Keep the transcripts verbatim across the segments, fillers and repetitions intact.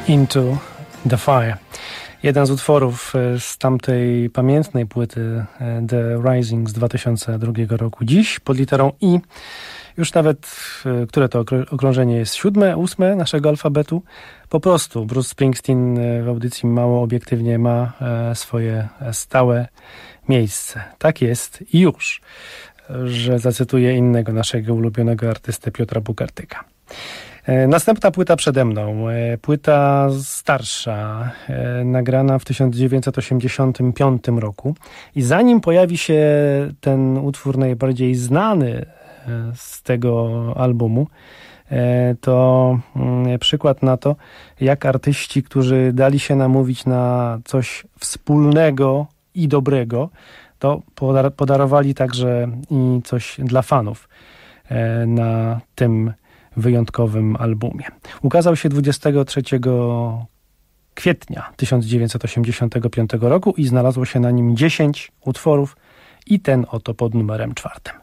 Into the Fire. Jeden z utworów z tamtej pamiętnej płyty The Rising z dwa tysiące drugiego roku. Dziś pod literą I, już nawet, które to okrążenie jest, siódme, ósme naszego alfabetu. Po prostu Bruce Springsteen w audycji Mało Obiektywnie ma swoje stałe miejsce. Tak jest i już, że zacytuję innego naszego ulubionego artystę, Piotra Bukartyka. Następna płyta przede mną, płyta starsza, nagrana w tysiąc dziewięćset osiemdziesiątym piątym roku i zanim pojawi się ten utwór najbardziej znany z tego albumu, to przykład na to, jak artyści, którzy dali się namówić na coś wspólnego i dobrego, to podarowali także i coś dla fanów na tym wyjątkowym albumie. Ukazał się dwudziestego trzeciego kwietnia tysiąc dziewięćset osiemdziesiątego piątego roku i znalazło się na nim dziesięć utworów i ten oto pod numerem czwartym.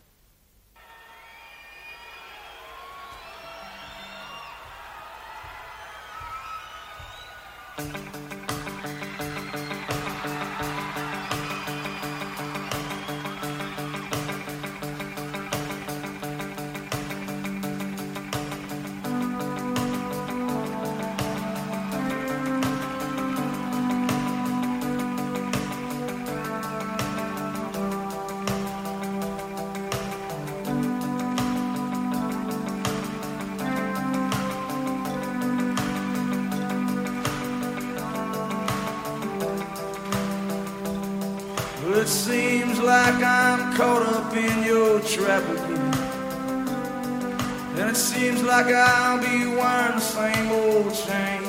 It seems like I'm caught up in your trap again, and it seems like I'll be wearing the same old chain.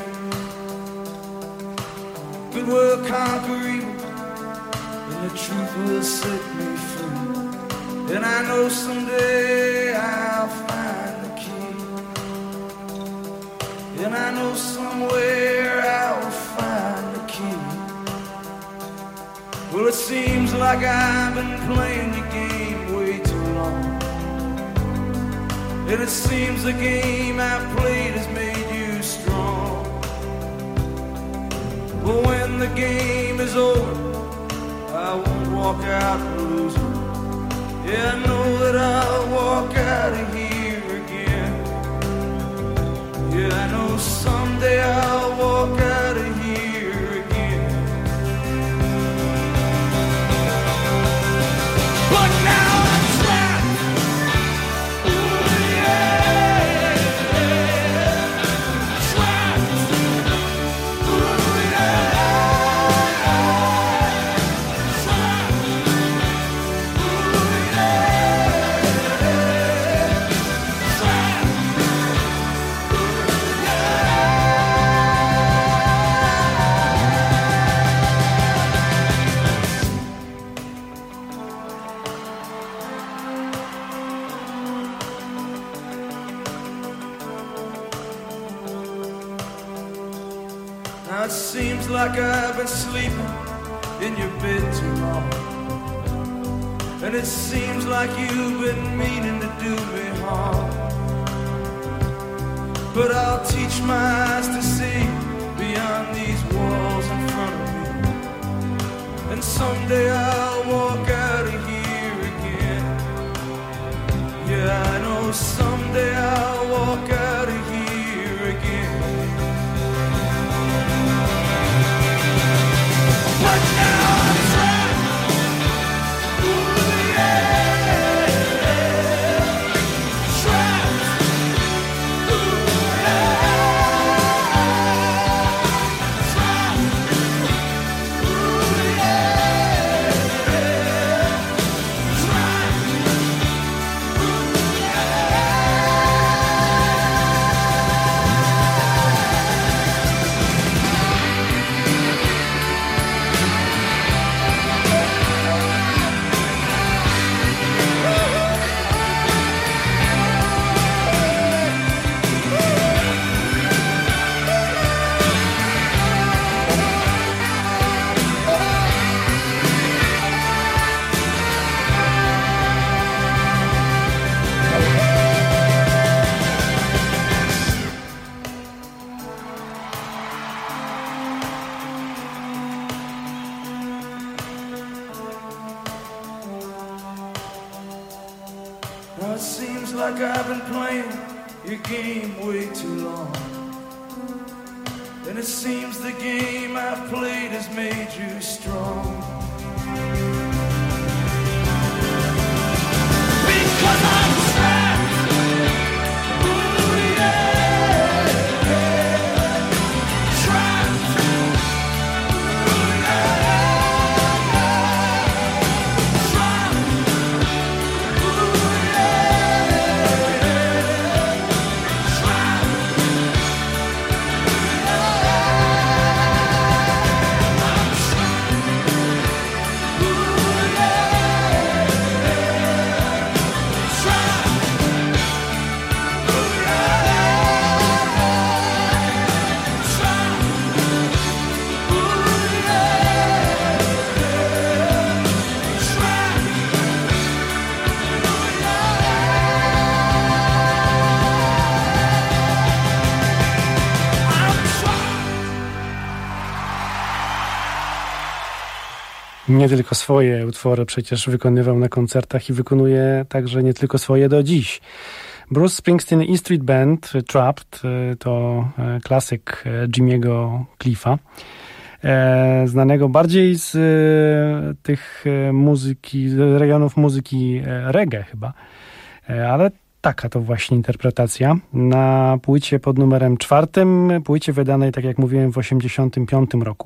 Good will conquer evil, and the truth will set me free. And I know someday I'll find the key, and I know somewhere I'll find the key. Well, it seems like I've been playing your game way too long, and it seems the game I've played has made you strong. But when the game is over, I won't walk out losing. Yeah, I know that I'll walk out of here again. Yeah, I know someday I'll walk out of here. Now it seems like I've been sleeping in your bed too long, and it seems like you've been meaning to do me harm. But I'll teach my eyes to see beyond these walls in front of me, and someday I'll walk out of here again. Yeah, I know someday I'll walk out of here again. But now I'm trapped. Ooh, yeah. Trapped. Ooh, yeah. Trapped. Ooh, yeah. Trapped. Ooh, yeah. seems like I've been playing your game way too long. And it seems the game I've played has made you strong. Because I'm trapped. Ooh, yeah, yeah. Trapped. Ooh, yeah, yeah. Trapped. Ooh, yeah, yeah. Trapped. Nie tylko swoje utwory przecież wykonywał na koncertach i wykonuje także nie tylko swoje do dziś. Bruce Springsteen E Street Band, Trapped, to klasyk Jimmy'ego Cliffa, znanego bardziej z tych muzyki, z rejonów muzyki reggae chyba, ale taka to właśnie interpretacja na płycie pod numerem czwartym, płycie wydanej, tak jak mówiłem, w osiemdziesiątym piątym roku.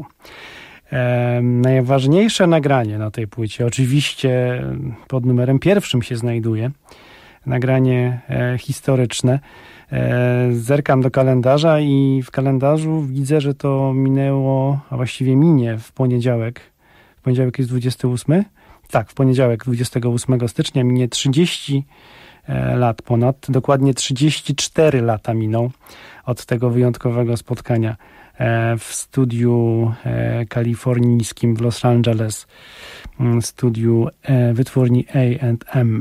E, najważniejsze nagranie na tej płycie oczywiście pod numerem pierwszym się znajduje. Nagranie e, historyczne. E, zerkam do kalendarza i w kalendarzu widzę, że to minęło, a właściwie minie w poniedziałek. W poniedziałek jest dwudziesty ósmy? Tak, w poniedziałek dwudziestego ósmego stycznia minie trzydzieści lat ponad. Dokładnie trzydzieści cztery lata minął od tego wyjątkowego spotkania w studiu kalifornijskim w Los Angeles, studiu wytwórni A and M.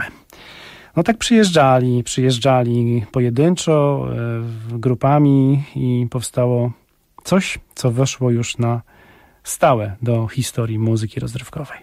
No tak przyjeżdżali, przyjeżdżali pojedynczo, grupami i powstało coś, co weszło już na stałe do historii muzyki rozrywkowej.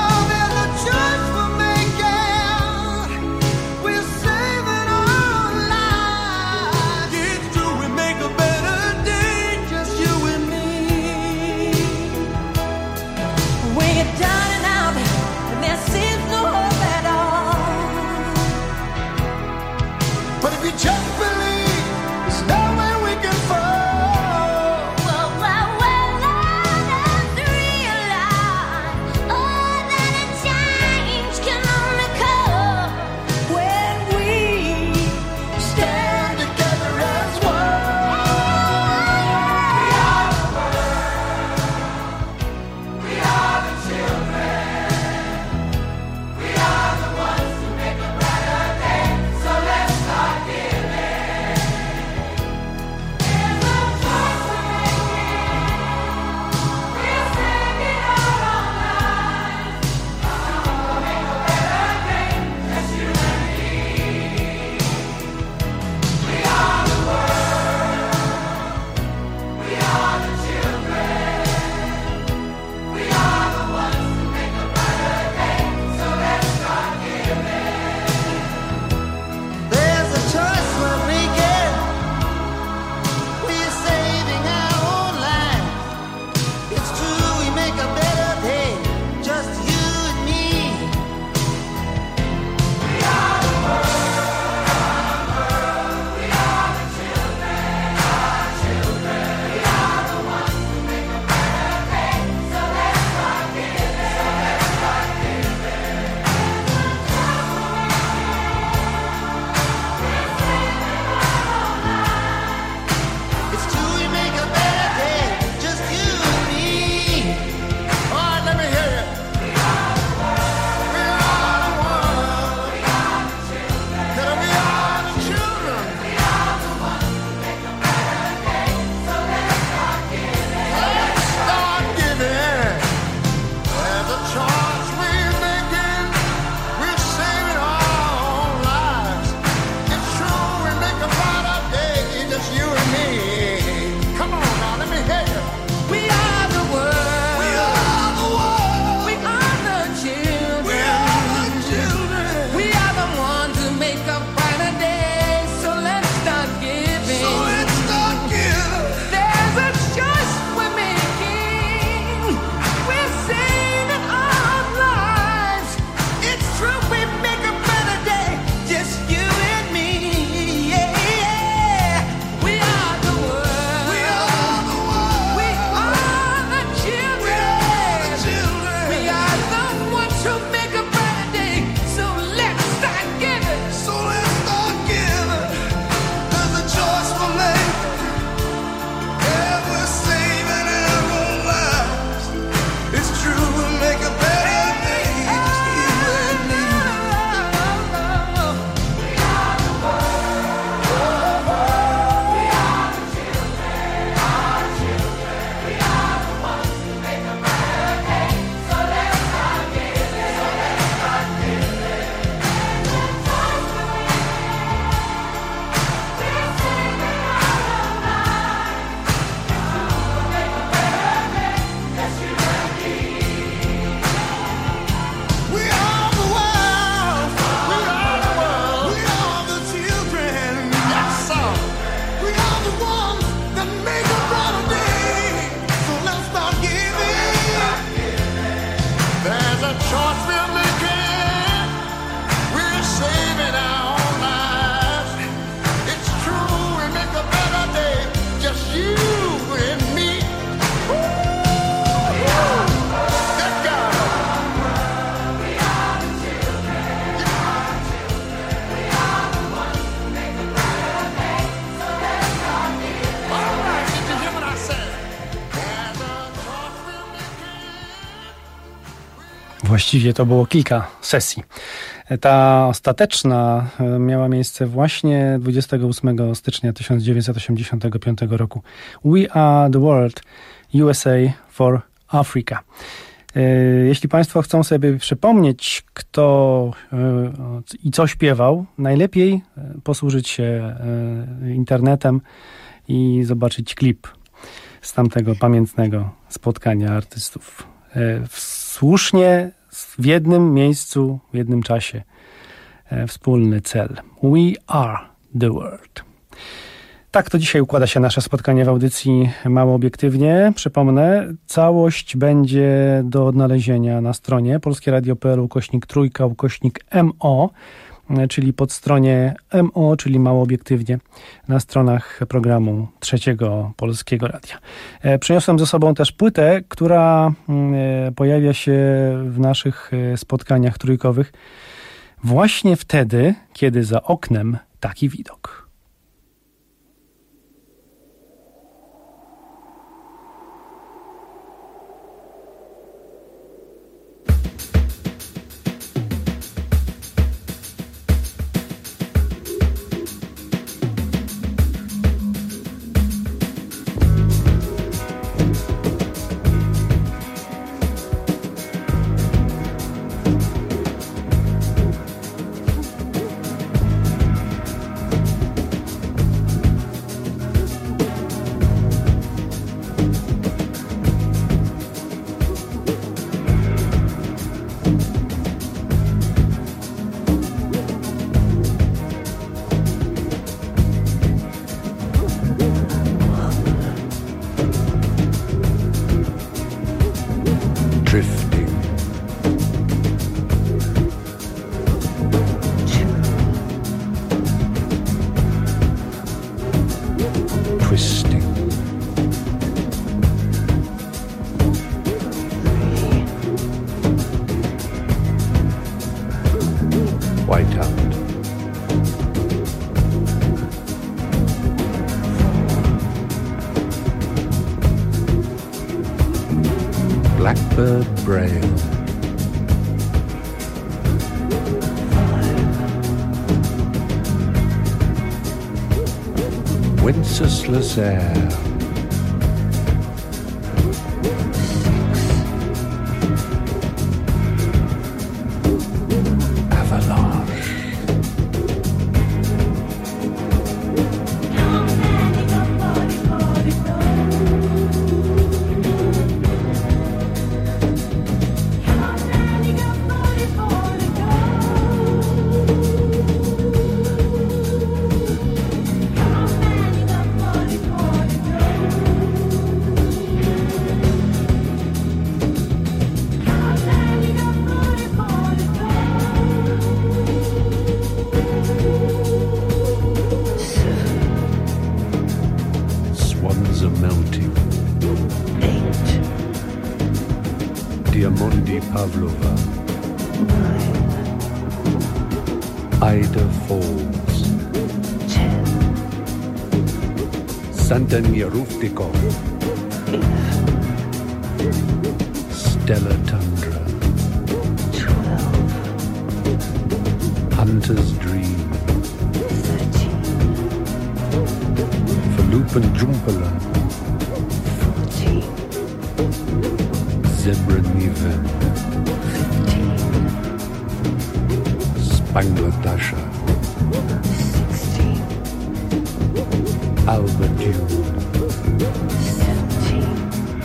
We're saving our Właściwie to było kilka sesji. Ta ostateczna miała miejsce właśnie dwudziestego ósmego stycznia tysiąc dziewięćset osiemdziesiątego piątego roku. We Are the World, U S A for Africa. Jeśli Państwo chcą sobie przypomnieć, kto i co śpiewał, najlepiej posłużyć się internetem i zobaczyć klip z tamtego pamiętnego spotkania artystów. Słusznie, w jednym miejscu, w jednym czasie, wspólny cel. We are the world. Tak to dzisiaj układa się nasze spotkanie w audycji Mało Obiektywnie. Przypomnę, całość będzie do odnalezienia na stronie polskieradio.pl ukośnik trójka ukośnik M O, czyli pod stronie M O, czyli Mało Obiektywnie, na stronach programu Trzeciego Polskiego Radia. Przyniosłem ze sobą też płytę, która pojawia się w naszych spotkaniach trójkowych właśnie wtedy, kiedy za oknem taki widok. Blackbird Braille. Wenceslas air. Diamondi Pavlova. Nine. Ida Falls. Ten. Sant'Ania Ruftico. Stella Tundra. Twelve. Hunter's Dream. Thirteen. Falupan Jumpala. Fourteen. Zebra Niven. Fifteen. Spangler Dasha. Sixteen. Alba Dune. Seventeen.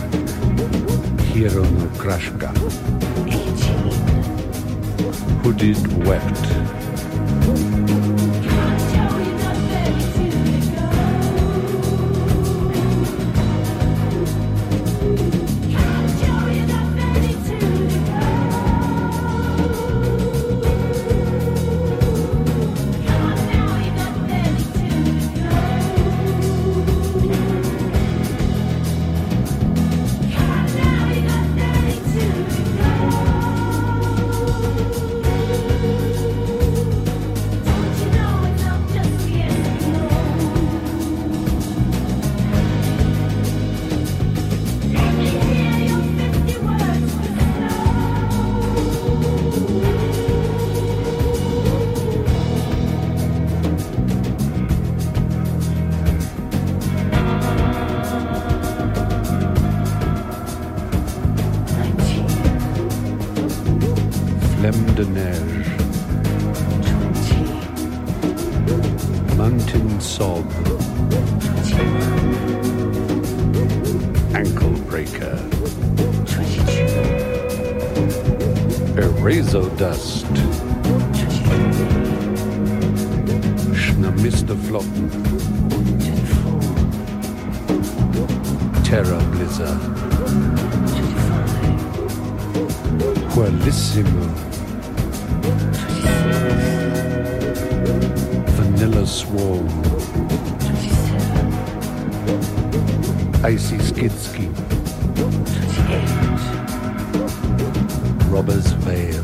Hero no Krashka. Eighteen. Hooded Wept. Femme de Neige, Mountain Sob, Ankle Breaker, Erazo Dust, Schnamister Flotten, Terra Blizzard, Whirlissimo, Vanilla Swarm, Icy Skidski, Robber's Veil,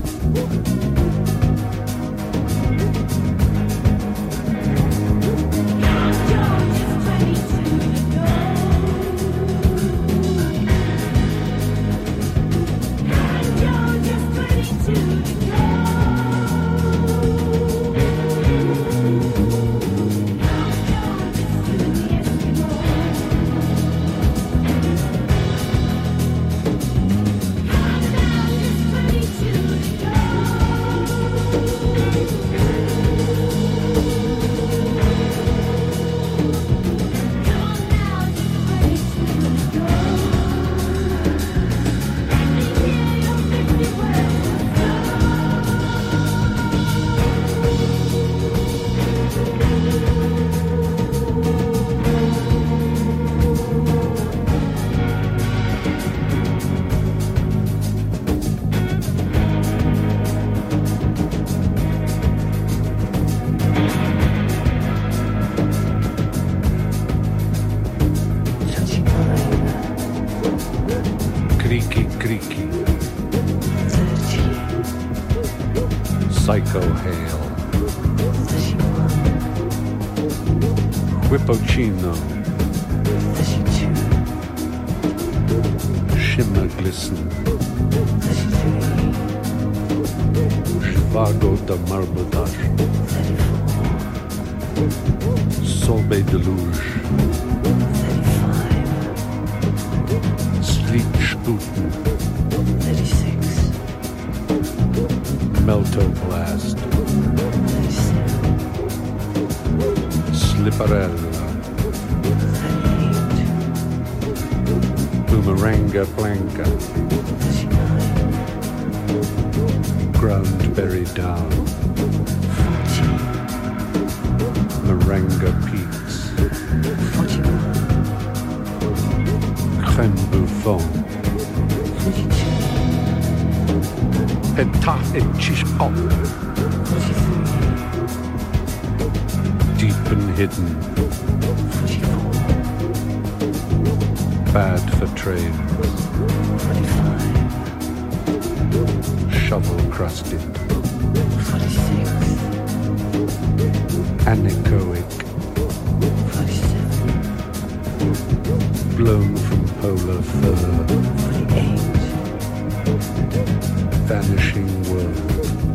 Psycho Hail, Whippocino, Shimmer Glisten, Zhivago de Marbodage, Sorbet Deluge, Sleet Sputen, Melto Blast, Slipperella, Boomeranga Blanca, Ground Buried Down, Maranga Peaks, Crème Bouffon, Petah et Chichpop, Deep and Hidden, Bad for Trains, Shovel Crusted, Anechoic, Blown from Polar Fur, Vanishing World,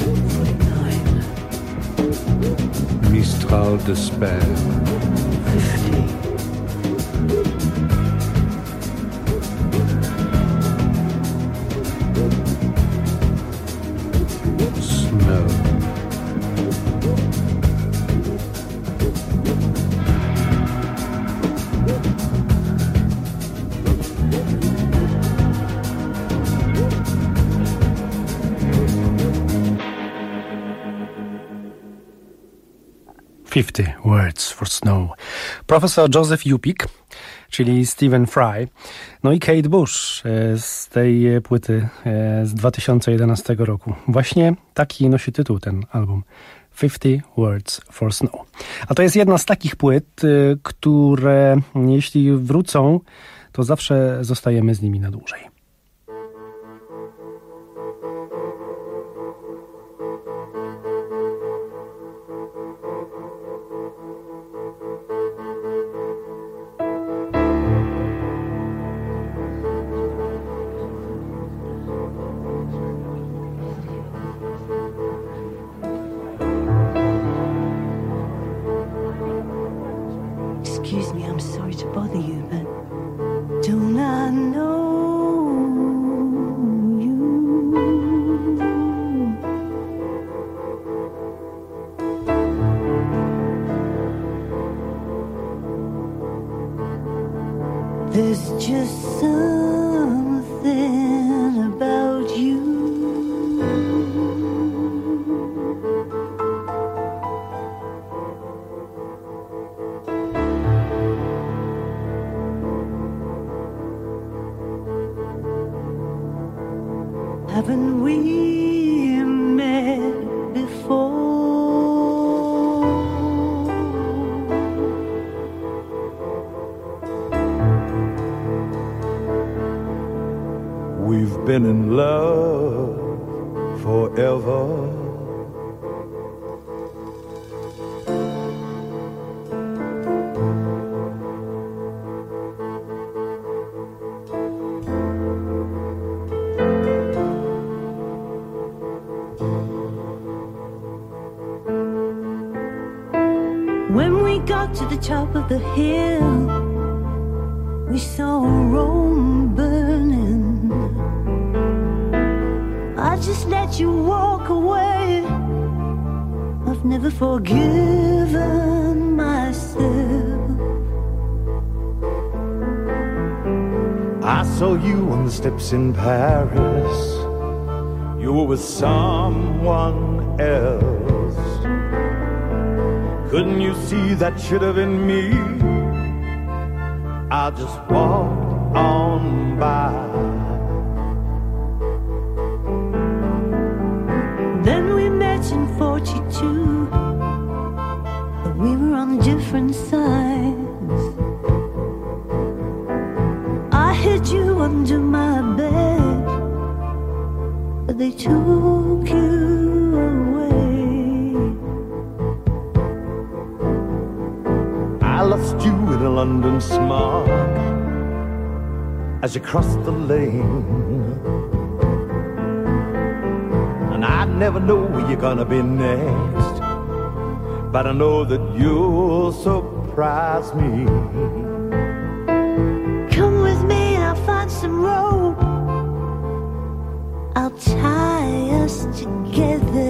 Mistral Despair, Snow, fifty Words for Snow. Profesor Joseph Yupik, czyli Stephen Fry, no i Kate Bush z tej płyty z dwa tysiące jedenastego roku. Właśnie taki nosi tytuł ten album. fifty Words for Snow. A to jest jedna z takich płyt, które jeśli wrócą, to zawsze zostajemy z nimi na dłużej. Excuse me, I'm sorry to bother you, but don't I know you? There's just something about you. Haven't we met before? We've been in love forever. When we got to the top of the hill, we saw Rome burning. I just let you walk away. I've never forgiven myself. I saw you on the steps in Paris. You were with someone else. Couldn't you see that should have been me? I just walked on by. Then we met in forty-two, but we were on different sides. I hid you under my bed, but they took you away. I lost you in a London smog as you crossed the lane, and I never know where you're gonna be next, but I know that you'll surprise me. Come with me, I'll find some rope. I'll tie us together.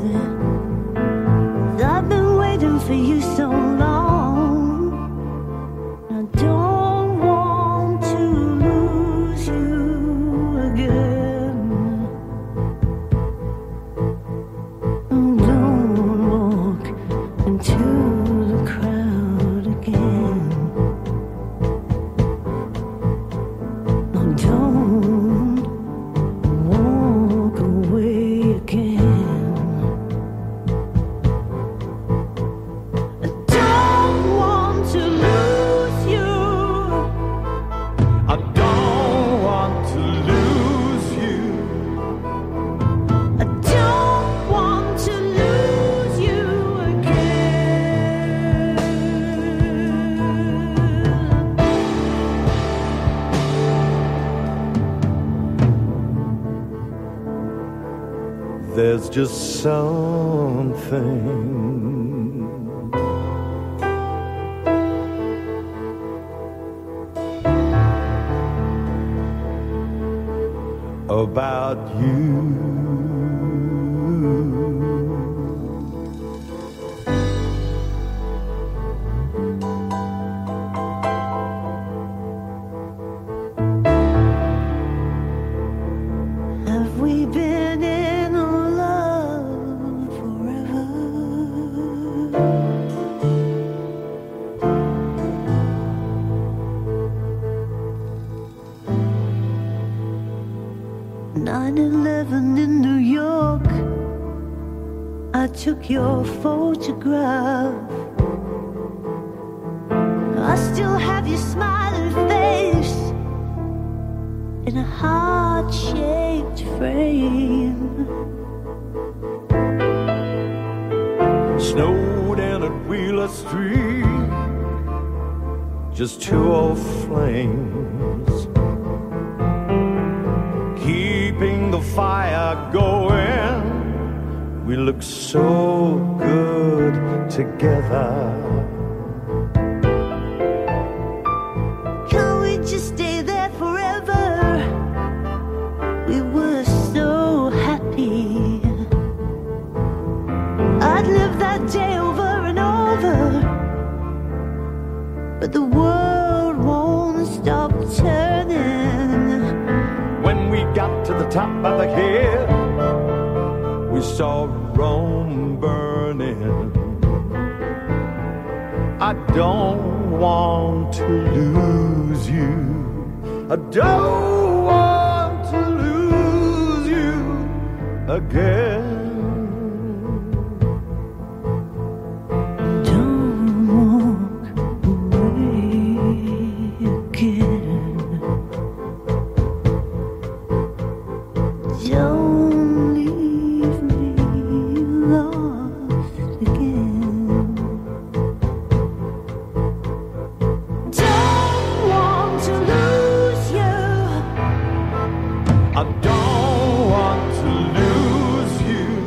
I've been waiting for you so long. I don't want to lose you again. Don't walk into the crowd again. Don't walk away again. I don't want to lose you. I don't want to lose you. I don't want to lose you again. There's just something about you. Have we been in love forever? nine eleven in New York, I took your photograph. I still have your smiling face in a heart-shaped frame. Snowed in at Wheeler Street, just two old flames, keeping the fire going. We look so good together. Can we just stay there forever? We were so happy. I'd live that day over and over, but the world won't stop top of the hill, we saw Rome burning. I don't want to lose you. I don't want to lose you again. I don't want to lose you.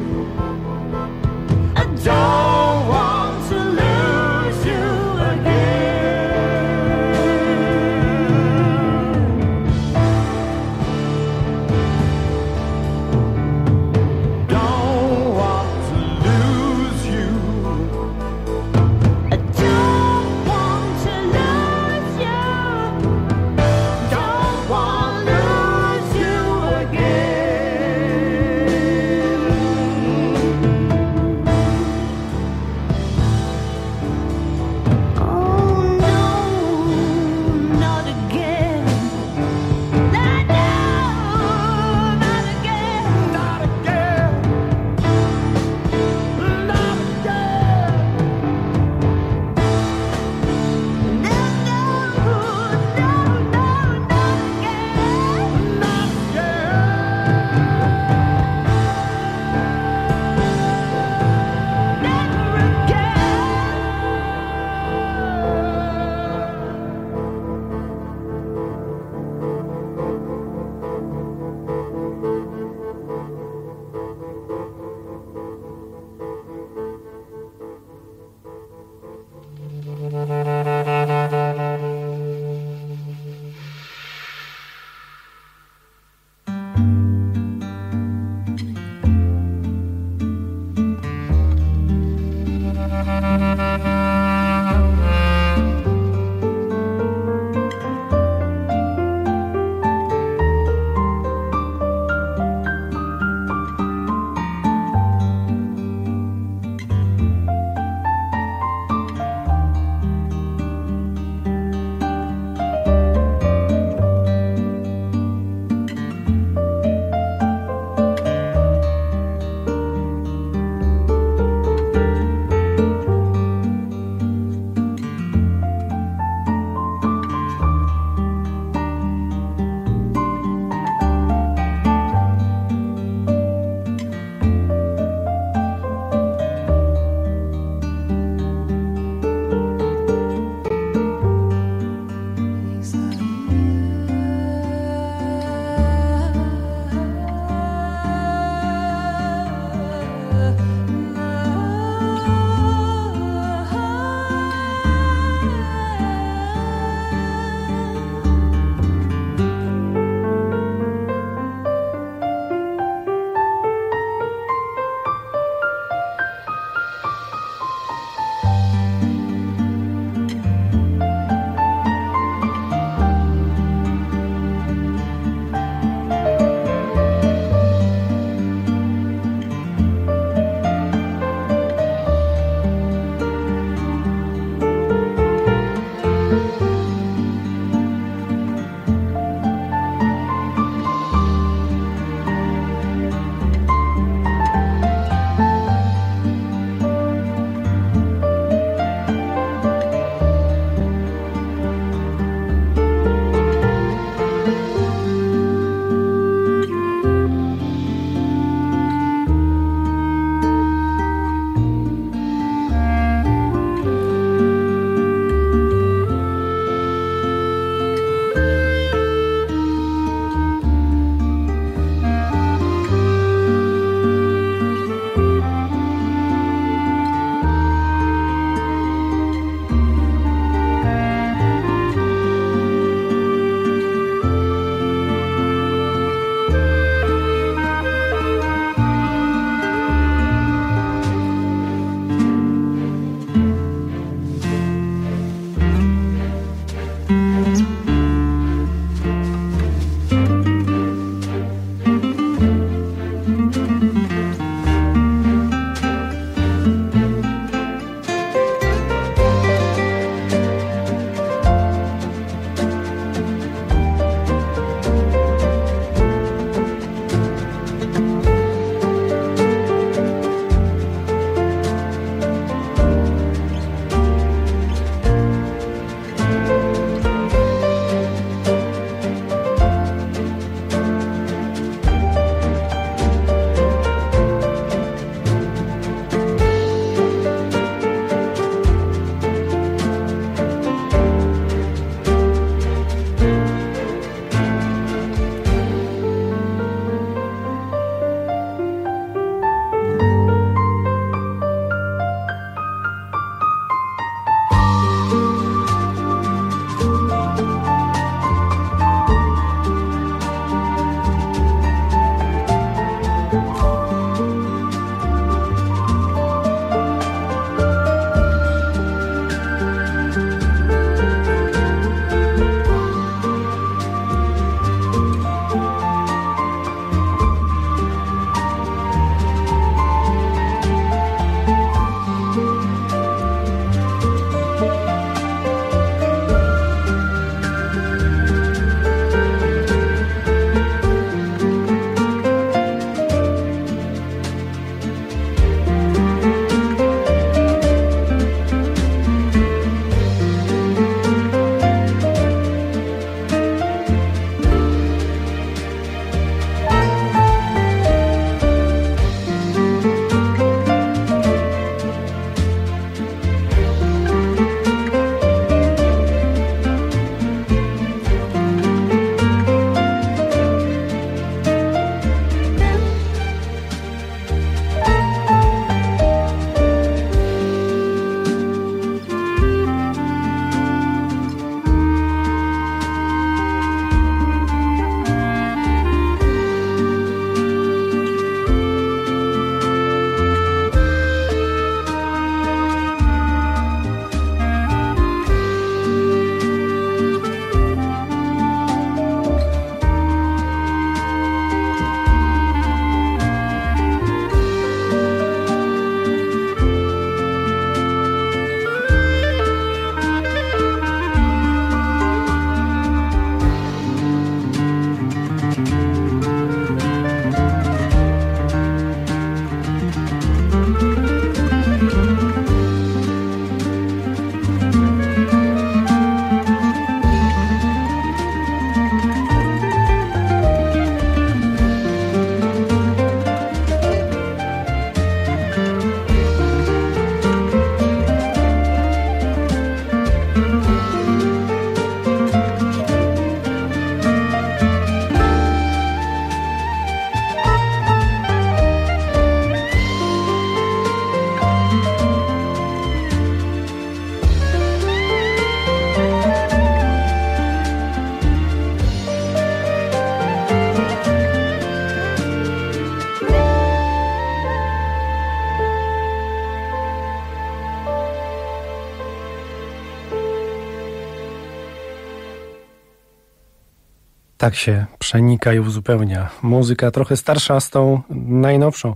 Tak się przenika i uzupełnia. Muzyka trochę starsza z tą najnowszą.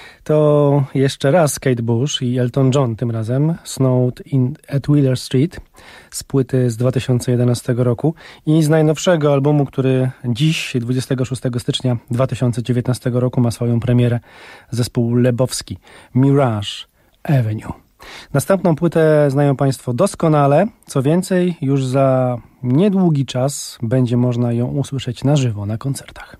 To jeszcze raz Kate Bush i Elton John tym razem, Snowed in at Wheeler Street z płyty z dwa tysiące jedenastego roku i z najnowszego albumu, który dziś, dwudziestego szóstego stycznia dwa tysiące dziewiętnastego roku ma swoją premierę, zespół Lebowski, Mirage Avenue. Następną płytę znają Państwo doskonale, co więcej, już za niedługi czas będzie można ją usłyszeć na żywo na koncertach.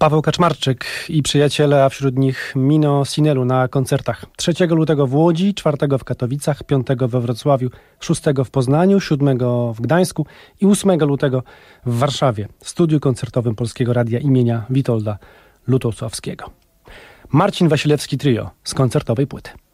Paweł Kaczmarczyk i przyjaciele, a wśród nich Mino Sinelu na koncertach trzeciego lutego w Łodzi, czwartego w Katowicach, piątego we Wrocławiu, szóstego w Poznaniu, siódmego w Gdańsku i ósmego lutego w Warszawie w studiu koncertowym Polskiego Radia imienia Witolda Lutosławskiego. Marcin Wasilewski Trio z koncertowej płyty.